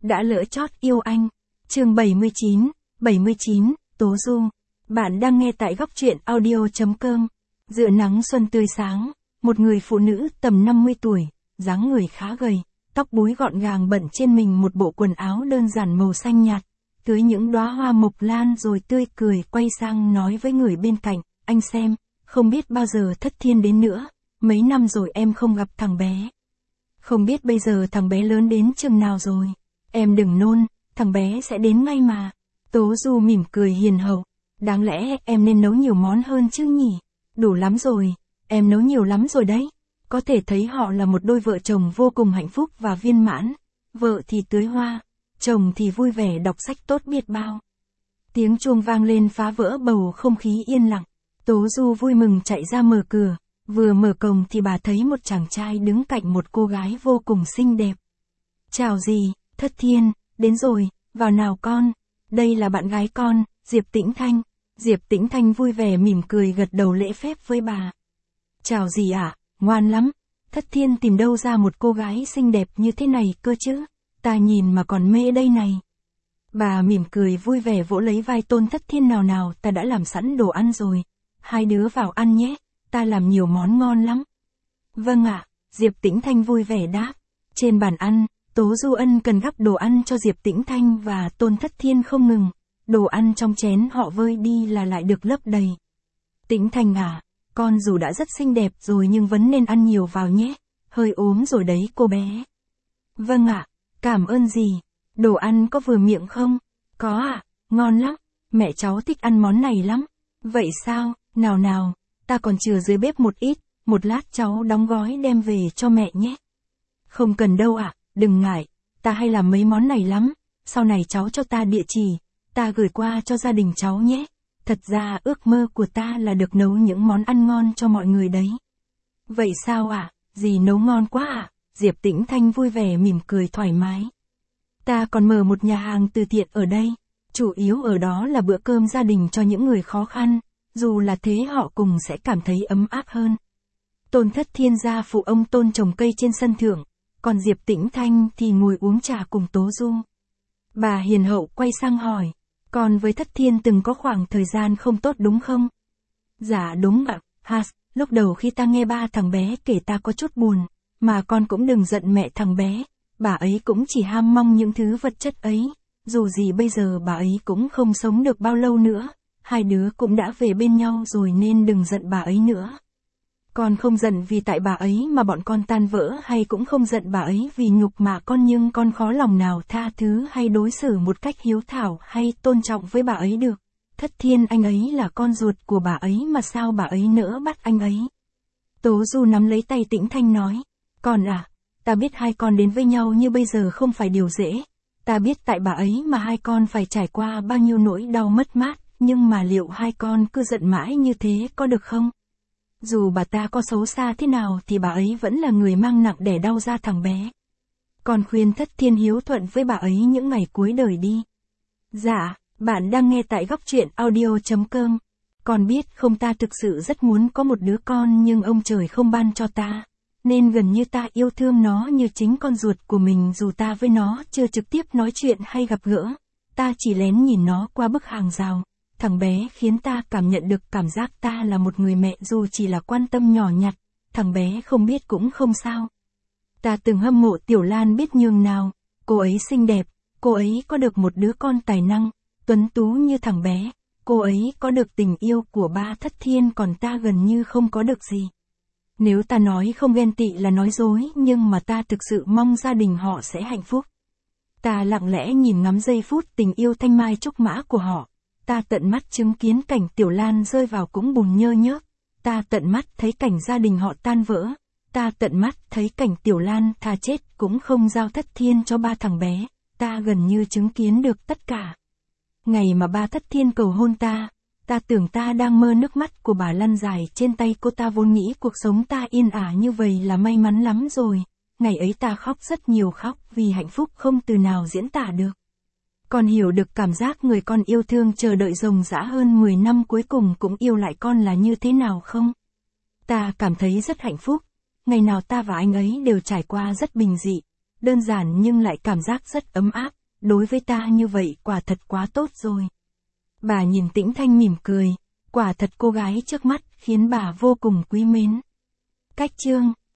đã lỡ chót yêu anh. Chương 79, Tố Du. Bạn đang nghe tại góc truyện audio.com. Giữa nắng xuân tươi sáng, một người phụ nữ tầm 50 tuổi, dáng người khá gầy, tóc búi gọn gàng bận trên mình một bộ quần áo đơn giản màu xanh nhạt, tưới những đóa hoa mộc lan rồi tươi cười quay sang nói với người bên cạnh, anh xem, không biết bao giờ Thất Thiên đến nữa, mấy năm rồi em không gặp thằng bé. Không biết bây giờ thằng bé lớn đến chừng nào rồi. Em đừng nôn, thằng bé sẽ đến ngay mà. Tố Du mỉm cười hiền hậu. Đáng lẽ em nên nấu nhiều món hơn chứ nhỉ? Đủ lắm rồi, em nấu nhiều lắm rồi đấy. Có thể thấy họ là một đôi vợ chồng vô cùng hạnh phúc và viên mãn. Vợ thì tưới hoa, chồng thì vui vẻ đọc sách tốt biết bao. Tiếng chuông vang lên phá vỡ bầu không khí yên lặng. Tố Du vui mừng chạy ra mở cửa. Vừa mở cổng thì bà thấy một chàng trai đứng cạnh một cô gái vô cùng xinh đẹp. Chào dì, Thất Thiên, đến rồi, vào nào con. Đây là bạn gái con, Diệp Tĩnh Thanh. Diệp Tĩnh Thanh vui vẻ mỉm cười gật đầu lễ phép với bà. Chào dì ạ, ngoan lắm. Thất Thiên tìm đâu ra một cô gái xinh đẹp như thế này cơ chứ, ta nhìn mà còn mê đây này. Bà mỉm cười vui vẻ vỗ lấy vai Tôn Thất Thiên, nào ta đã làm sẵn đồ ăn rồi. Hai đứa vào ăn nhé, ta làm nhiều món ngon lắm. Vâng ạ, Diệp Tĩnh Thanh vui vẻ đáp. Trên bàn ăn, Tố Du ân cần gắp đồ ăn cho Diệp Tĩnh Thanh và Tôn Thất Thiên không ngừng. Đồ ăn trong chén họ vơi đi là lại được lấp đầy. Tĩnh Thanh à, con dù đã rất xinh đẹp rồi nhưng vẫn nên ăn nhiều vào nhé. Hơi ốm rồi đấy cô bé. Vâng ạ, cảm ơn dì. Đồ ăn có vừa miệng không? Có ạ, ngon lắm. Mẹ cháu thích ăn món này lắm. Vậy sao, nào, ta còn chừa dưới bếp một ít, một lát cháu đóng gói đem về cho mẹ nhé. Không cần đâu ạ, đừng ngại, ta hay làm mấy món này lắm, sau này cháu cho ta địa chỉ, ta gửi qua cho gia đình cháu nhé. Thật ra ước mơ của ta là được nấu những món ăn ngon cho mọi người đấy. Vậy sao ạ, dì nấu ngon quá ạ, Diệp Tĩnh Thanh vui vẻ mỉm cười thoải mái. Ta còn mở một nhà hàng từ thiện ở đây, chủ yếu ở đó là bữa cơm gia đình cho những người khó khăn. Dù là thế họ cùng sẽ cảm thấy ấm áp hơn. Tôn Thất Thiên gia phụ ông Tôn trồng cây trên sân thượng, còn Diệp Tĩnh Thanh thì ngồi uống trà cùng Tố Du. Bà hiền hậu quay sang hỏi, con với Thất Thiên từng có khoảng thời gian không tốt đúng không? Dạ đúng ạ, lúc đầu khi ta nghe ba thằng bé kể ta có chút buồn, mà con cũng đừng giận mẹ thằng bé, bà ấy cũng chỉ ham mong những thứ vật chất ấy, dù gì bây giờ bà ấy cũng không sống được bao lâu nữa. Hai đứa cũng đã về bên nhau rồi nên đừng giận bà ấy nữa. Con không giận vì tại bà ấy mà bọn con tan vỡ, hay cũng không giận bà ấy vì nhục mạ con, nhưng con khó lòng nào tha thứ hay đối xử một cách hiếu thảo hay tôn trọng với bà ấy được. Thất Thiên anh ấy là con ruột của bà ấy mà sao bà ấy nỡ bắt anh ấy. Tố Du nắm lấy tay Tĩnh Thanh nói, con à, ta biết hai con đến với nhau như bây giờ không phải điều dễ. Ta biết tại bà ấy mà hai con phải trải qua bao nhiêu nỗi đau mất mát. Nhưng mà liệu hai con cứ giận mãi như thế có được không? Dù bà ta có xấu xa thế nào thì bà ấy vẫn là người mang nặng đẻ đau ra thằng bé. Con khuyên Thất Thiên hiếu thuận với bà ấy những ngày cuối đời đi. Dạ, bạn đang nghe tại góc truyện audio.com. Con biết không, ta thực sự rất muốn có một đứa con nhưng ông trời không ban cho ta. Nên gần như ta yêu thương nó như chính con ruột của mình, dù ta với nó chưa trực tiếp nói chuyện hay gặp gỡ. Ta chỉ lén nhìn nó qua bức hàng rào. Thằng bé khiến ta cảm nhận được cảm giác ta là một người mẹ dù chỉ là quan tâm nhỏ nhặt, thằng bé không biết cũng không sao. Ta từng hâm mộ Tiểu Lan biết nhường nào, cô ấy xinh đẹp, cô ấy có được một đứa con tài năng, tuấn tú như thằng bé, cô ấy có được tình yêu của ba Thất Thiên, còn ta gần như không có được gì. Nếu ta nói không ghen tị là nói dối, nhưng mà ta thực sự mong gia đình họ sẽ hạnh phúc. Ta lặng lẽ nhìn ngắm giây phút tình yêu thanh mai trúc mã của họ. Ta tận mắt chứng kiến cảnh Tiểu Lan rơi vào cũng bùn nhơ nhớp. Ta tận mắt thấy cảnh gia đình họ tan vỡ. Ta tận mắt thấy cảnh Tiểu Lan thà chết cũng không giao Thất Thiên cho ba thằng bé. Ta gần như chứng kiến được tất cả. Ngày mà ba Thất Thiên cầu hôn ta tưởng ta đang mơ, nước mắt của bà lăn dài trên tay cô. Ta vốn nghĩ cuộc sống ta yên ả như vậy là may mắn lắm rồi. Ngày ấy ta khóc rất nhiều, khóc vì hạnh phúc không từ nào diễn tả được. Con hiểu được cảm giác người con yêu thương chờ đợi ròng rã hơn 10 năm cuối cùng cũng yêu lại con là như thế nào không? Ta cảm thấy rất hạnh phúc. Ngày nào ta và anh ấy đều trải qua rất bình dị. đơn giản nhưng lại cảm giác rất ấm áp, đối với ta như vậy quả thật quá tốt rồi. Bà nhìn Tĩnh Thanh mỉm cười, quả thật cô gái trước mắt khiến bà vô cùng quý mến. Cách chương